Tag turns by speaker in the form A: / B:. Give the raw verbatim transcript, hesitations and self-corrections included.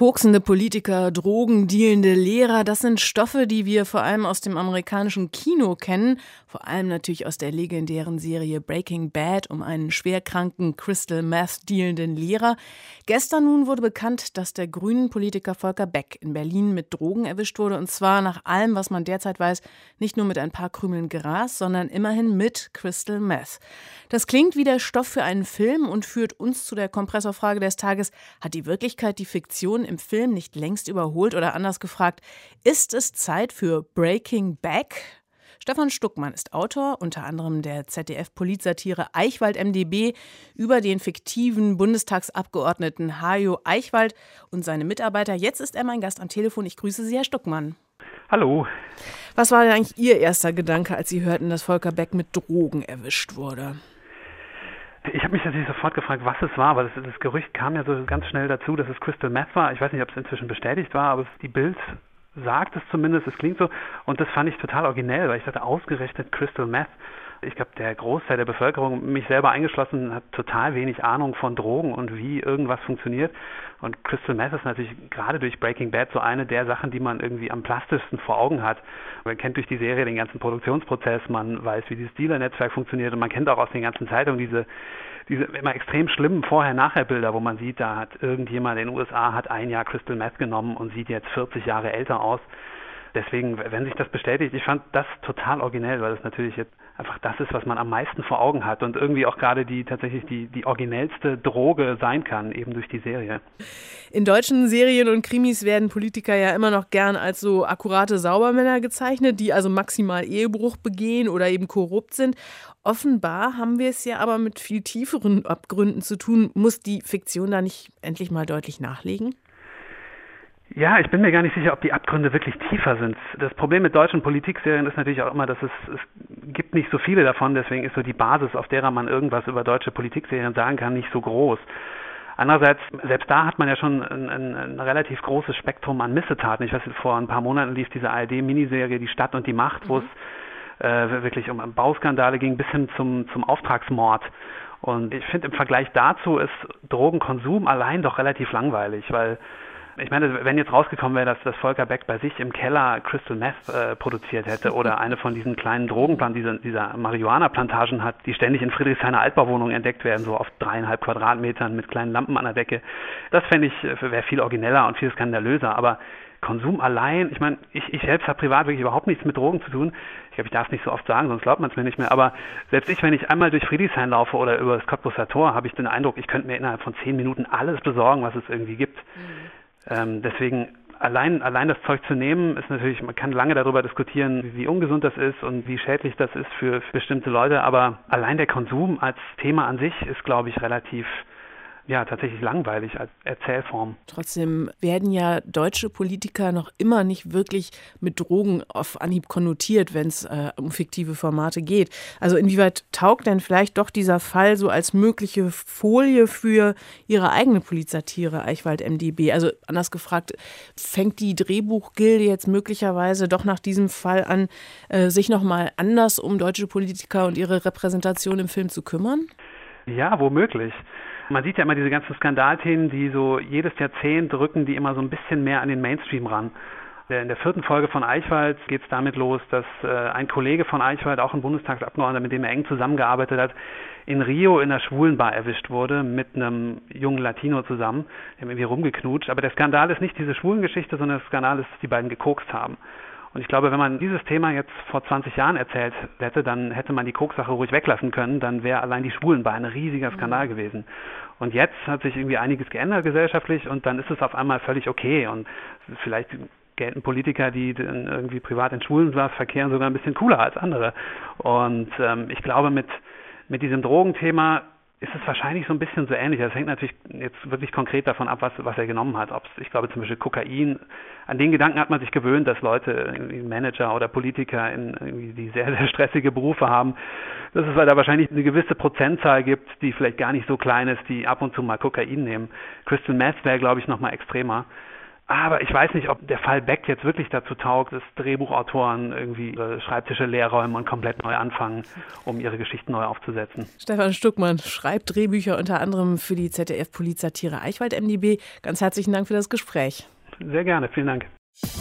A: Koksende Politiker, drogendealende Lehrer, das sind Stoffe, die wir vor allem aus dem amerikanischen Kino kennen, vor allem natürlich aus der legendären Serie Breaking Bad um einen schwerkranken Crystal Meth dealenden Lehrer. Gestern nun wurde bekannt, dass der grünen Politiker Volker Beck in Berlin mit Drogen erwischt wurde, und zwar nach allem, was man derzeit weiß, nicht nur mit ein paar Krümeln Gras, sondern immerhin mit Crystal Meth. Das klingt wie der Stoff für einen Film und führt uns zu der Kompressorfrage des Tages: Hat die Wirklichkeit die Fiktion im Film nicht längst überholt, oder anders gefragt, ist es Zeit für Breaking Back? Stefan Stuckmann ist Autor, unter anderem der Z D F-Politsatire Eichwald M D B über den fiktiven Bundestagsabgeordneten Hajo Eichwald und seine Mitarbeiter. Jetzt ist er mein Gast am Telefon. Ich grüße Sie, Herr Stuckmann.
B: Hallo.
A: Was war denn eigentlich Ihr erster Gedanke, als Sie hörten, dass Volker Beck mit Drogen erwischt wurde?
B: Ich habe mich natürlich sofort gefragt, was es war, weil das, das Gerücht kam ja so ganz schnell dazu, dass es Crystal Meth war. Ich weiß nicht, ob es inzwischen bestätigt war, aber die Bild sagt es zumindest, es klingt so. Und das fand ich total originell, weil ich dachte, ausgerechnet Crystal Meth. Ich glaube, der Großteil der Bevölkerung, mich selber eingeschlossen, hat total wenig Ahnung von Drogen und wie irgendwas funktioniert. Und Crystal Meth ist natürlich gerade durch Breaking Bad so eine der Sachen, die man irgendwie am plastischsten vor Augen hat. Man kennt durch die Serie den ganzen Produktionsprozess, man weiß, wie dieses Dealer-Netzwerk funktioniert, und man kennt auch aus den ganzen Zeitungen diese diese immer extrem schlimmen Vorher-Nachher-Bilder, wo man sieht, da hat irgendjemand in den U S A hat ein Jahr Crystal Meth genommen und sieht jetzt vierzig Jahre älter aus. Deswegen, wenn sich das bestätigt, ich fand das total originell, weil das natürlich jetzt einfach das ist, was man am meisten vor Augen hat und irgendwie auch gerade die tatsächlich die, die originellste Droge sein kann, eben durch die Serie.
A: In deutschen Serien und Krimis werden Politiker ja immer noch gern als so akkurate Saubermänner gezeichnet, die also maximal Ehebruch begehen oder eben korrupt sind. Offenbar haben wir es ja aber mit viel tieferen Abgründen zu tun. Muss die Fiktion da nicht endlich mal deutlich nachlegen?
B: Ja, ich bin mir gar nicht sicher, ob die Abgründe wirklich tiefer sind. Das Problem mit deutschen Politikserien ist natürlich auch immer, dass es, es gibt nicht so viele davon, deswegen ist so die Basis, auf derer man irgendwas über deutsche Politikserien sagen kann, nicht so groß. Andererseits, selbst da hat man ja schon ein, ein, ein relativ großes Spektrum an Missetaten. Ich weiß, vor ein paar Monaten lief diese A R D-Miniserie Die Stadt und die Macht, wo mhm. es äh, wirklich um Bauskandale ging, bis hin zum, zum Auftragsmord. Und ich finde, im Vergleich dazu ist Drogenkonsum allein doch relativ langweilig, weil ich meine, wenn jetzt rausgekommen wäre, dass, dass Volker Beck bei sich im Keller Crystal Meth äh, produziert hätte oder eine von diesen kleinen Drogenplanten, dieser, dieser Marihuana-Plantagen hat, die ständig in Friedrichshainer Altbauwohnungen entdeckt werden, so auf dreieinhalb Quadratmetern mit kleinen Lampen an der Decke, das fände ich, wäre viel origineller und viel skandalöser. Aber Konsum allein, ich meine, ich, ich selbst habe privat wirklich überhaupt nichts mit Drogen zu tun. Ich glaube, ich darf es nicht so oft sagen, sonst glaubt man es mir nicht mehr. Aber selbst ich, wenn ich einmal durch Friedrichshain laufe oder über das Cottbusser Tor, habe ich den Eindruck, ich könnte mir innerhalb von zehn Minuten alles besorgen, was es irgendwie gibt. Mhm. Ähm, deswegen allein allein das Zeug zu nehmen, ist natürlich, man kann lange darüber diskutieren, wie, wie ungesund das ist und wie schädlich das ist für, für bestimmte Leute, aber allein der Konsum als Thema an sich ist, glaube ich, relativ ja, tatsächlich langweilig als Erzählform.
A: Trotzdem werden ja deutsche Politiker noch immer nicht wirklich mit Drogen auf Anhieb konnotiert, wenn es äh, um fiktive Formate geht. Also inwieweit taugt denn vielleicht doch dieser Fall so als mögliche Folie für Ihre eigene Politsatire Eichwald M D B? Also anders gefragt, fängt die Drehbuchgilde jetzt möglicherweise doch nach diesem Fall an, äh, sich nochmal anders um deutsche Politiker und ihre Repräsentation im Film zu kümmern?
B: Ja, womöglich. Man sieht ja immer diese ganzen Skandalthemen, die so jedes Jahrzehnt rücken, die immer so ein bisschen mehr an den Mainstream ran. In der vierten Folge von Eichwald geht es damit los, dass äh, ein Kollege von Eichwald, auch ein Bundestagsabgeordneter, mit dem er eng zusammengearbeitet hat, in Rio in einer Schwulenbar erwischt wurde, mit einem jungen Latino zusammen. Die haben irgendwie rumgeknutscht. Aber der Skandal ist nicht diese Schwulengeschichte, sondern der Skandal ist, dass die beiden gekokst haben. Und ich glaube, wenn man dieses Thema jetzt vor zwanzig Jahren erzählt hätte, dann hätte man die Kokssache ruhig weglassen können, dann wäre allein die Schwulenbar ein riesiger Skandal gewesen. Und jetzt hat sich irgendwie einiges geändert gesellschaftlich und dann ist es auf einmal völlig okay. Und vielleicht gelten Politiker, die irgendwie privat in Schwulenbars verkehren, sogar ein bisschen cooler als andere. Und ähm, ich glaube, mit, mit diesem Drogenthema ist es wahrscheinlich so ein bisschen so ähnlich. Das hängt natürlich jetzt wirklich konkret davon ab, was, was er genommen hat. Ob's, ich glaube zum Beispiel Kokain, an den Gedanken hat man sich gewöhnt, dass Leute, Manager oder Politiker, in irgendwie die sehr, sehr stressige Berufe haben, dass es da wahrscheinlich eine gewisse Prozentzahl gibt, die vielleicht gar nicht so klein ist, die ab und zu mal Kokain nehmen. Crystal Meth wäre, glaube ich, noch mal extremer. Aber ich weiß nicht, ob der Fall Beck jetzt wirklich dazu taugt, dass Drehbuchautoren irgendwie ihre Schreibtische leer räumen und komplett neu anfangen, um ihre Geschichten neu aufzusetzen.
A: Stefan Stuckmann schreibt Drehbücher unter anderem für die Z D F-Polizsatire Eichwald M D B. Ganz herzlichen Dank für das Gespräch.
B: Sehr gerne, vielen Dank.